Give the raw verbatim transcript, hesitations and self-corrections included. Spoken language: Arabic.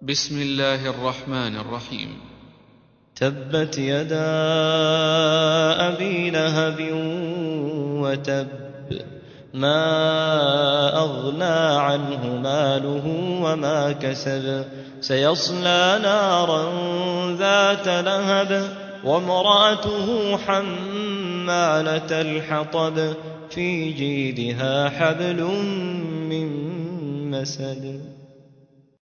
بسم الله الرحمن الرحيم. تبت يدا أبي لهب وتب، ما أغنى عنه ماله وما كسب، سيصلى نارا ذات لهب وامرأته حمالة الحطب، في جيدها حبل من مسد.